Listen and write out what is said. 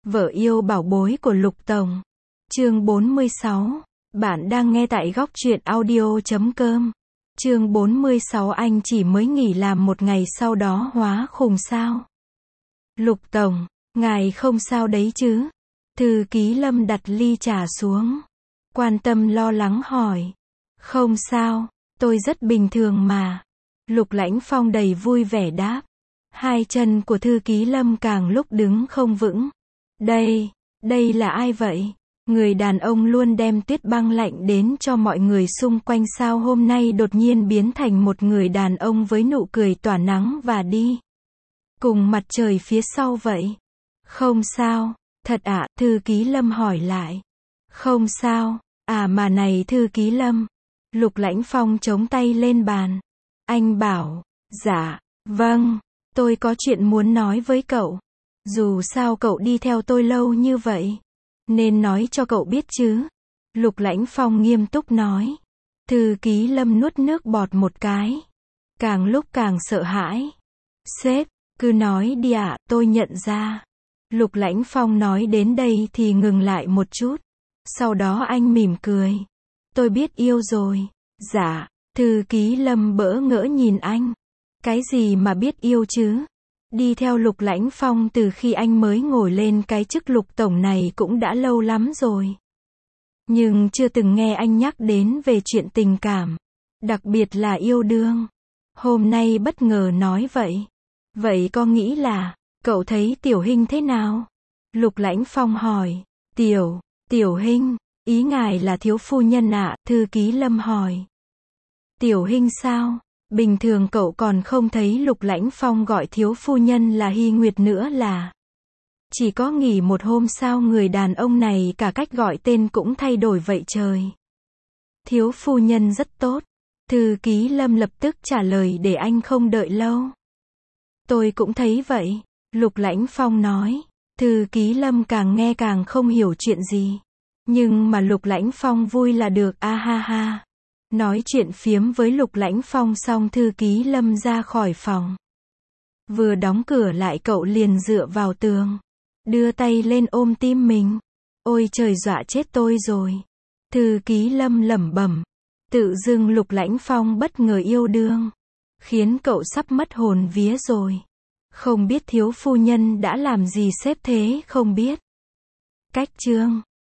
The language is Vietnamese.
Vợ yêu bảo bối của Lục Tổng. Chương 46. Bạn đang nghe tại góc truyện audio.com. Chương 46. Anh chỉ mới nghỉ làm một ngày sau đó hóa khùng sao? Lục Tổng, ngài không sao đấy chứ? Thư ký Lâm đặt ly trà xuống. Quan tâm lo lắng hỏi. Không sao, tôi rất bình thường mà. Lục Lãnh Phong đầy vui vẻ đáp. Hai chân của thư ký Lâm càng lúc đứng không vững. Đây là ai vậy? Người đàn ông luôn đem tuyết băng lạnh đến cho mọi người xung quanh sao hôm nay đột nhiên biến thành một người đàn ông với nụ cười tỏa nắng và đi cùng mặt trời phía sau vậy? Không sao, thật ạ, thư ký Lâm hỏi lại. Không sao, mà này thư ký Lâm. Lục Lãnh Phong chống tay lên bàn. Anh bảo, dạ, vâng, tôi có chuyện muốn nói với cậu. Dù sao cậu đi theo tôi lâu như vậy, nên nói cho cậu biết chứ. Lục Lãnh Phong nghiêm túc nói. Thư ký Lâm nuốt nước bọt một cái. Càng lúc càng sợ hãi. Sếp, cứ nói đi ạ, tôi nhận ra. Lục Lãnh Phong nói đến đây thì ngừng lại một chút. Sau đó anh mỉm cười. Tôi biết yêu rồi. Dạ, thư ký Lâm bỡ ngỡ nhìn anh. Cái gì mà biết yêu chứ? Đi theo Lục Lãnh Phong từ khi anh mới ngồi lên cái chức Lục Tổng này cũng đã lâu lắm rồi. Nhưng chưa từng nghe anh nhắc đến về chuyện tình cảm. Đặc biệt là yêu đương. Hôm nay bất ngờ nói vậy. Vậy có nghĩ là, cậu thấy Tiểu Hinh thế nào? Lục Lãnh Phong hỏi. Tiểu Hinh, ý ngài là thiếu phu nhân ạ? Thư ký Lâm hỏi. Tiểu Hinh sao? Bình thường cậu còn không thấy Lục Lãnh Phong gọi thiếu phu nhân là Hy Nguyệt nữa là. Chỉ có nghỉ một hôm sao người đàn ông này cả cách gọi tên cũng thay đổi vậy trời. Thiếu phu nhân rất tốt. Thư ký Lâm lập tức trả lời để anh không đợi lâu. Tôi cũng thấy vậy. Lục Lãnh Phong nói. Thư ký Lâm càng nghe càng không hiểu chuyện gì. Nhưng mà Lục Lãnh Phong vui là được, a ha ha. Nói chuyện phiếm với Lục Lãnh Phong xong thư ký Lâm ra khỏi phòng. Vừa đóng cửa lại cậu liền dựa vào tường. Đưa tay lên ôm tim mình. Ôi trời, dọa chết tôi rồi. Thư ký Lâm lẩm bẩm. Tự dưng Lục Lãnh Phong bất ngờ yêu đương. Khiến cậu sắp mất hồn vía rồi. Không biết thiếu phu nhân đã làm gì sếp thế không biết. Cách chương